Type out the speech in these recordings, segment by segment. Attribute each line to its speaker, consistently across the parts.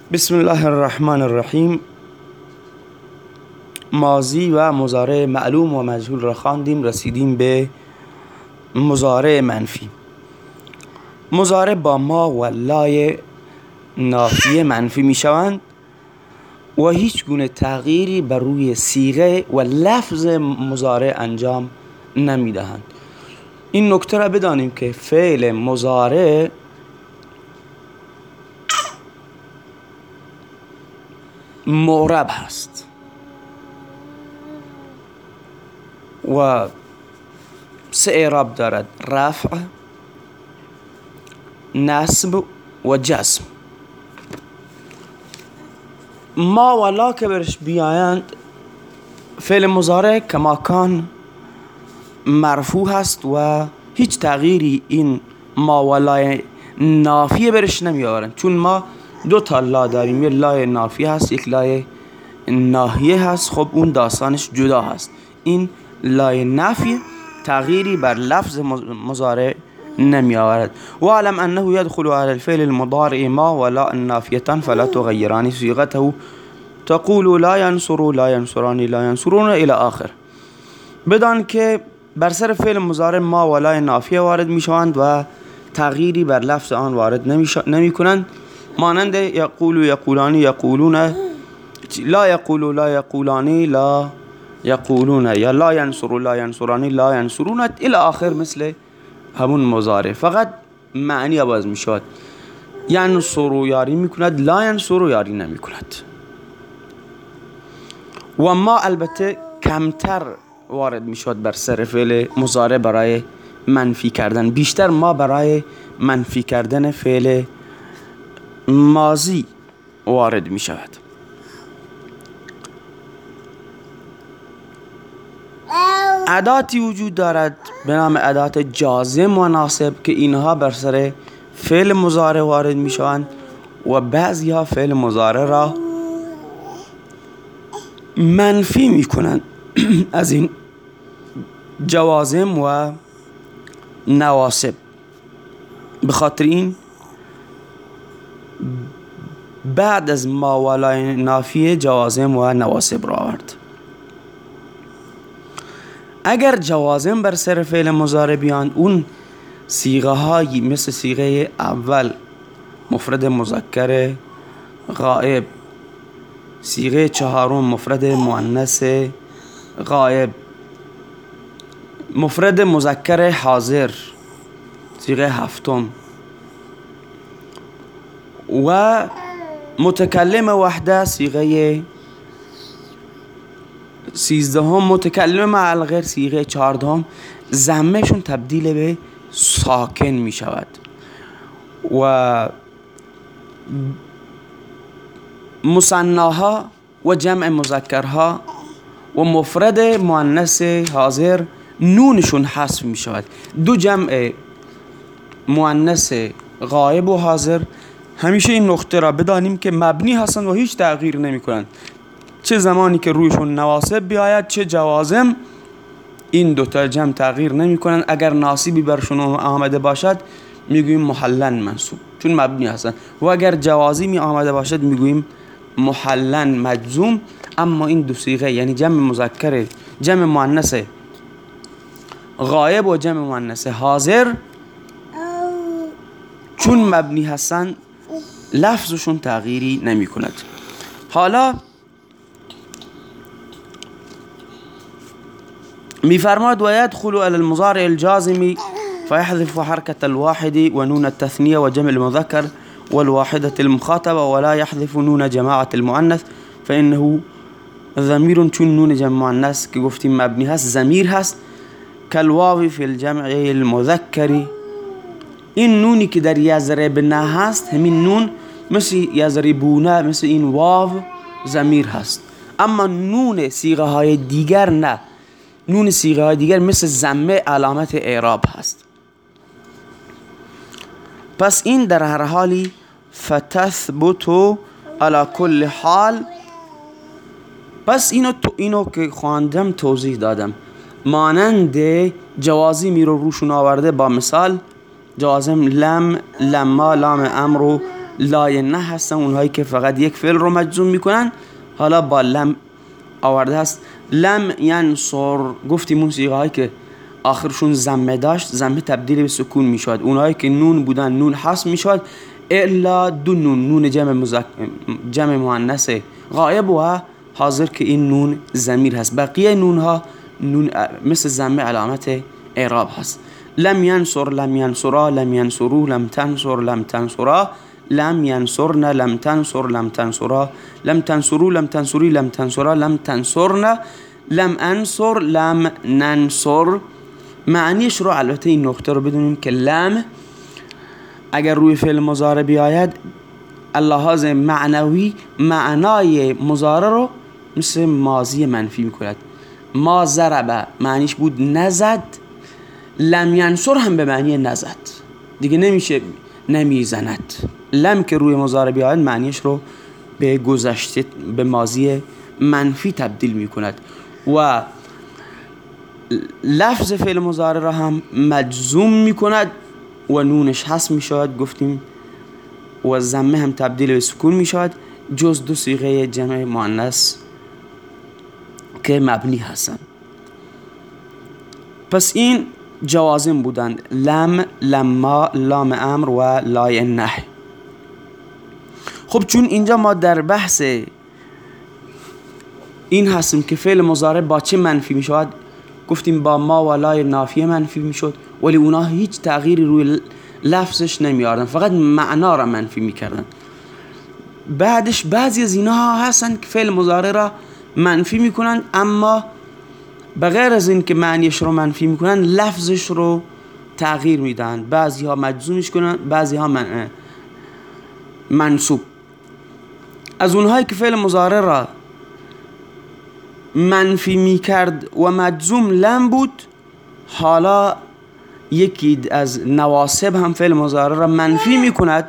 Speaker 1: بسم الله الرحمن الرحیم. ماضی و مضارع معلوم و مجهول را خواندیم، رسیدیم به مضارع منفی. مضارع با ما و لای نافیه منفی می شوند و هیچ گونه تغییری بر روی صیغه و لفظ مضارع انجام نمی دهند. این نکته را بدانیم که فعل مضارع معرب هست و سه اعراب دارد: رفع، نصب و جزم. ما و لا که برش بیایند، فعل مضارع کماکان مرفوع هست و هیچ تغییری این ما و لای نافیه برش نمی آورند، چون ما دو تا لا داریم، یک لای نافیه هست، یک لای ناهیه هست. خب اون داستانش جدا هست. این لای نافیه تغییری بر لفظ مضارع نمی آورد. و علم انه يدخل على الفعل المضارع ما ولا النافیه فلا تغيران صيغته تقول لا ينصر، لا ينصران، لا ينصرون الى آخر. بدان که بر سر فعل مضارع ما و لا نافیه وارد می شوند و تغییری بر لفظ آن وارد نمی کنند، مانند یقول و یقولانی یقولون، لا یقول لا یقولانی لا یقولون، یا لا ینصر لا ینصرانی لا ینصرون الى آخر، مثل همون مضارع، فقط معنی عوض می شود. ینصر یاری می کند، لا ینصر یاری نمی کند. و ما البته کمتر وارد می شود بر سر فعل مضارع برای منفی کردن، بیشتر ما برای منفی کردن فعل ماضی وارد می شود. اداتی وجود دارد به نام ادات جازم و ناصب که اینها بر سر فعل مضارع وارد می شوند و بعضی ها فعل مضارع را منفی می کنند. از این جوازم و نواصب. به خاطر این بعد از ما و لای نافیه جوازم و نواصب را آورد. اگر جوازم بر سر فعل مضارع بیاند، اون صیغه هایی مثل صیغه اول مفرد مذکر غائب، صیغه چهارم مفرد مؤنث غائب، مفرد مذکر حاضر صیغه هفتم و متکلم وحده صیغه 13، متکلم مع الغیر صیغه 14، ضمهشون تبدیل به ساکن می شود و مثناها و جمع مذکرها و مفرد مؤنث حاضر نونشون حذف می شود. دو جمع مؤنث غائب و حاضر همیشه این نقطه را بدانیم که مبنی هستند و هیچ تغییر نمی کنند، چه زمانی که رویشون نواصب بیاید چه جوازم. این دوتا جمع تغییر نمی کنند. اگر ناصبی برشون آمده باشد میگوییم محلن منصوب، چون مبنی هستند، و اگر جوازمی آمده باشد میگوییم محلن مجزوم. اما این دو صیغه یعنی جمع مؤنث غائب و جمع مؤنث حاضر چون مبنی هستند لفظشون تغییری نمی کند. حالا میفرماد و يدخل على المضارع الجازم فيحذف حركة الواحد ونون التثنية وجمع المذكر والواحدة المخاطبة ولا يحذف نون جماعة المؤنث فإنه ضمير، چون نون جمع مؤنث که گفتیم مبنی هست ضمیر هست. كالواو في الجمع المذكر، این نونی که در یضربنه هست همین نون مثل یضربونه، مثل این واو ضمیر هست. اما نون صیغه های دیگر نه، نون صیغه های دیگر مثل ضمه علامت اعراب هست. پس این در هر حالی فتثبت على كل حال. پس اینو که خواندم توضیح دادم، مانند جوازمی رو روشون آورده با مثال: جوازم لم، لما، لام امر و لای نه هستن اونهایی که فقط یک فعل رو مجزوم میکنن، حالا با لم آورده هست. لم ینصر گفتیم اون صیغه هایی که آخرشون ضمه داشت ضمه تبدیل به سکون میشد، اونهایی که نون بودن نون حذف میشد، الا دو نون جمع مؤنث غائب و حاضر که این نون ضمیر هست. بقیه نون ها نون مثل ضمه علامت اعراب هست. لم ینصر لم ینصرا لم ینصرو لم تنصر لم تنصرا لم ینصرن لم تنصر لم تنصرا لم تنصرو لم تنصری لم تنصرا لم تنصرن لم انصر لم ننصر. معنیش رو البته این نکته رو بدونیم که لم اگر روی فعل مضارع بیاید اللحاظ معنوی معنای مضارع رو مثل ماضی منفی میکند. ما ضرب معنیش بود نزد، لم ینصر هم به معنی نزد، دیگه نمیشه نمیزند. لم که روی مضارع بیاید معنیش رو به گذشته به ماضی منفی تبدیل میکند و لفظ فعل مضارع را هم مجزوم میکند و نونش حذف میشود گفتیم و ضمه هم تبدیل به سکون میشود، جز دو صیغه جمع مؤنث که مبنی هستند. پس این جوازم بودند: لم، لما، لام امر و لای نهی. خب چون اینجا ما در بحث این هستیم که فعل مضارع با چه منفی می شود، گفتیم با ما و لای نافیه منفی می شد، ولی اونا هیچ تغییری روی لفظش نمی آوردن، فقط معنا را منفی می کردن. بعدش بعضی از اینها هستن که فعل مضارع را منفی می کنند، اما بغیر از این که معنیش رو منفی می کنند لفظش رو تغییر می دهند. بعضی ها مجزومش کنند، بعضی ها منصوب. از اونهایی که فعل مضارع را منفی می کرد و مجزوم لم بود، حالا یکی از نواصب هم فعل مضارع را منفی می کند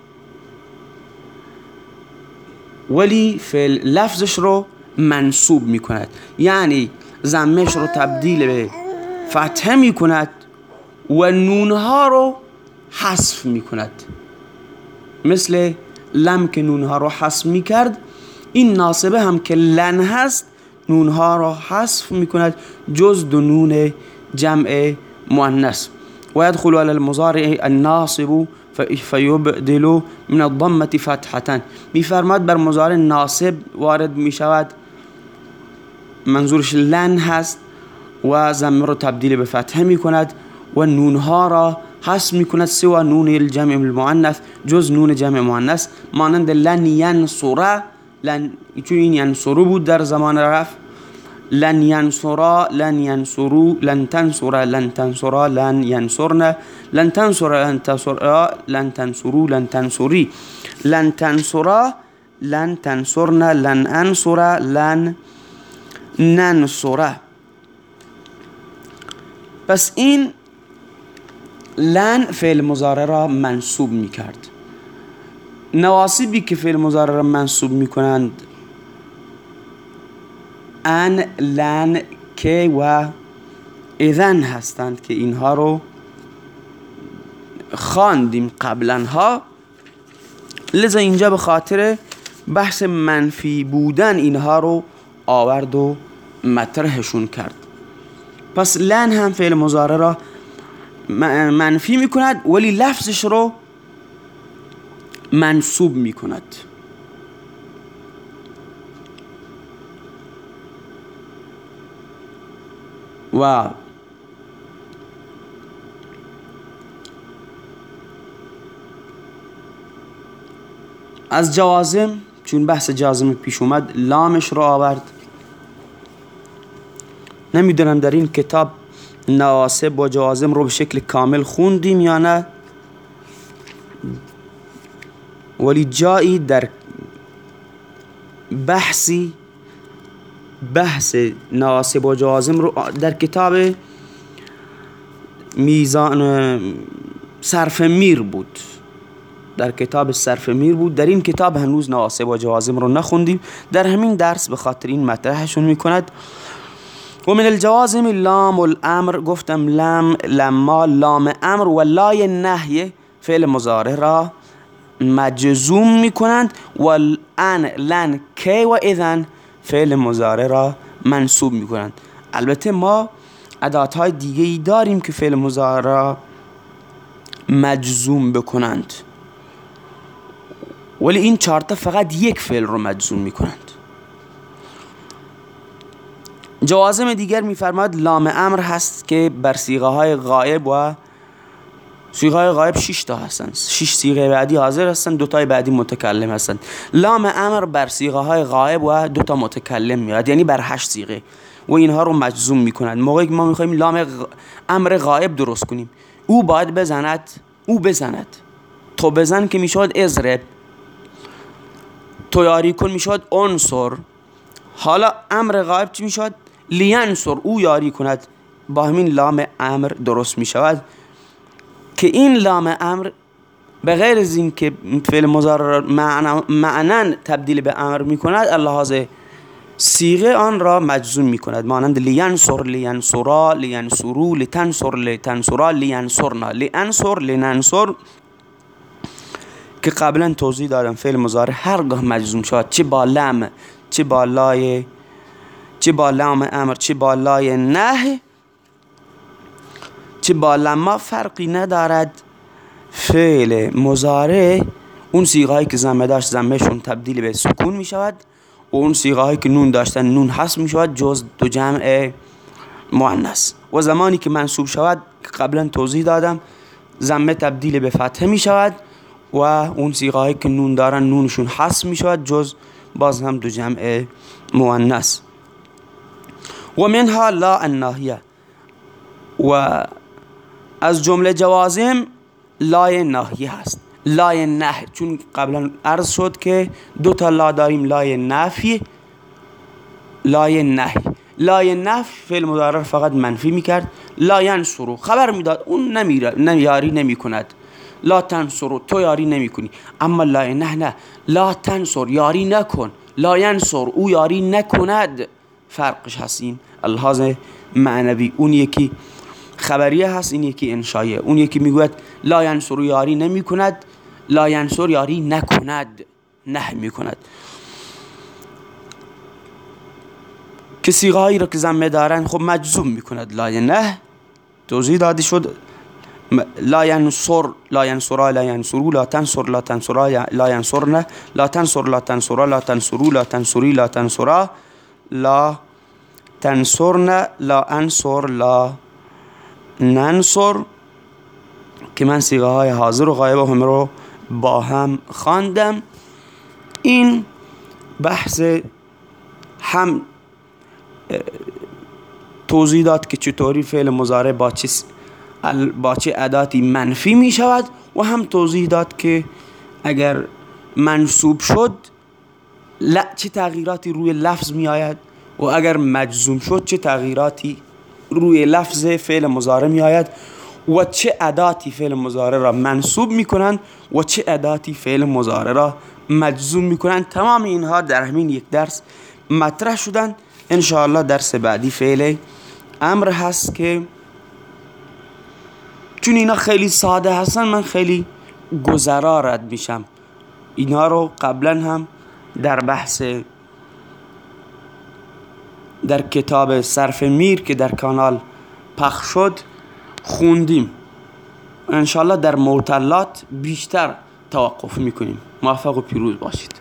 Speaker 1: ولی فعل لفظش رو منصوب می کند، یعنی ضمهش رو تبدیل به فتحه می کند و نونها رو حذف می کند. مثل لم که نونها رو حذف می کرد، این ناصبه هم که لن هست نونها رو حذف می کند جز دو نون جمع مؤنث. و يدخل على المضارع الناصب فيبدل من الضمه فتحه. میفرماد بر مضارع ناصب وارد می شود، منظورش لن هست و ضمه رو تبدیل به فتحه می کند و نونها را حذف می کند سوى نون الجمع المؤنث جز نون جمع مؤنث، مانند لن ینصر، لن چون این ینصرو بود در زمان رفع، لن ینصرا لن ینصرو لن تنصر لن تنصرا لن ینصرن لن تنصر لن تنصرا لن تنصرو لن تنصری لن تنصرا لن تنصرن لن انصر لن ننصر. پس این لن فعل مضارع را منصوب می کرد. نواصبی که فعل مضارع را منصوب می کنند ان، لن، که و اذن هستند که اینها رو خواندیم قبلا ها، لذا اینجا به خاطر بحث منفی بودن اینها رو آورد و مطرحشون کرد. پس لن هم فعل مضارع را منفی می کند ولی لفظش رو منصوب می کند. و از جوازم، چون بحث جازم پیش اومد، لامش رو آورد. نمیدونم در این کتاب نواصب و جوازم رو به شکل کامل خوندیم یا نه، ولی جایی در بحث نواصب و جوازم رو در کتاب میزان صرف میر بود، در کتاب صرف میر بود. در این کتاب هنوز نواصب و جوازم رو نخوندیم، در همین درس به خاطر این مطرحشون میکند. و من الجوازم لام الامر، گفتم لم، لما، لام امر و لای نهی فعل مضارع را مجزوم میکنند و ان، لن، کی و اذن فعل مضارع را منصوب میکنند. البته ما اداتهای دیگه ای داریم که فعل مضارع را مجزوم بکنند، ولی این چهارتا فقط یک فعل رو مجزوم میکنند. جوازم دیگر میفرماد لام امر هست که بر صیغه های غایب و صیغه های غایب 6 تا هستند، 6 صیغه بعدی حاضر هستند، 2 تای بعدی متکلم هستند. لام امر بر صیغه های غایب و 2 تا متکلم میاد، یعنی بر 8 صیغه و اینها رو مجزوم میکنند. موقعی که ما میخوایم لام امر غایب درست کنیم، او باید بزند، او بزند، تو بزن که میشود اضرب، تو یاری کن میشود انصر. حالا امر غایب چی میشود؟ لینصر، او یاری کند. با همین لام امر درست میشود که این لام امر به غیر از این که فعل مضارع معنا تبدیل به امر میکند، اللحاظ صیغه آن را مجزوم میکند، مانند لینصر، لینصرا، لینصرو، لتنصر، لتنصرا، لینصرنا، لینصر، لننصر که قبلا توضیح دادم. فعل مضارع هرگاه مجزوم شود، چه با لام، چه با لای، چه با لام امر، چه با لای نه، چه با لما، فرقی ندارد. فعل مضارع اون صیغه‌ای که ضمه داشت ضمهشون تبدیل به سکون می شود و اون صیغه‌ای که نون داشتن نون حذف می شود جز 2 جمع مؤنث. و زمانی که منصوب شود قبلا توضیح دادم ضمه تبدیل به فتحه می شود و اون صیغه‌ای که نون دارن نونشون حذف می شود جز باز هم 2 جمع مؤنث. و منها لا الناهیه، و از جمله جوازم لای ناهیه هست. لای نه، چون قبلا عرض شد که 2 تا لا داریم، لای نفی، لای نهی. لای نفی فعل مضارع فقط منفی میکرد. لا ینصرو خبر میداد اون یاری نمی کند. لا تنصرو تو یاری نمی کنی. اما لای نه نه، لا تنصر یاری نکن، لا ینصر او یاری نکند. فرقش هست این الحاظ معنوی. اون یکی خبریه هست، این یکی انشایه. اون یکی میگوید لا ینصر یاری نمی کند، لا ینصر یاری نکند، نه می کند. که صیغه هایی را که ضمه دارن خب مجزوم می کند. لا نه توضیح داده شد، لا ینصر، لا ینصرا، لا ینصرو، لا تنصر، لا تنصرا، لا ینصرن، لا تنصر، لا تنصرا، لا تنصرو، لا تنصری، لا تنصرا، لا تنصرن، لا انصر، لا ننصر. که من صیغه های حاضر و غایب هم رو با هم خواندم. این بحث هم توضیح داد که چطوری فعل مضارع با چه اداتی منفی می شود و هم توضیح داد که اگر منصوب شد چه تغییراتی روی لفظ می آید و اگر مجزوم شد چه تغییراتی روی لفظ فعل مضارع می آید و چه اداتی فعل مضارع را منصوب می کنند و چه اداتی فعل مضارع را مجزوم می کنند. تمام اینها در همین یک درس مطرح شدند. انشاءالله درس بعدی فعل امر هست که چون اینا خیلی ساده هستن من خیلی گذرا رد میشم. اینا رو قبلا هم در بحث در کتاب صرف میر که در کانال پخش شد خوندیم. انشاءالله در معتلات بیشتر توقف میکنیم. موفق و پیروز باشید.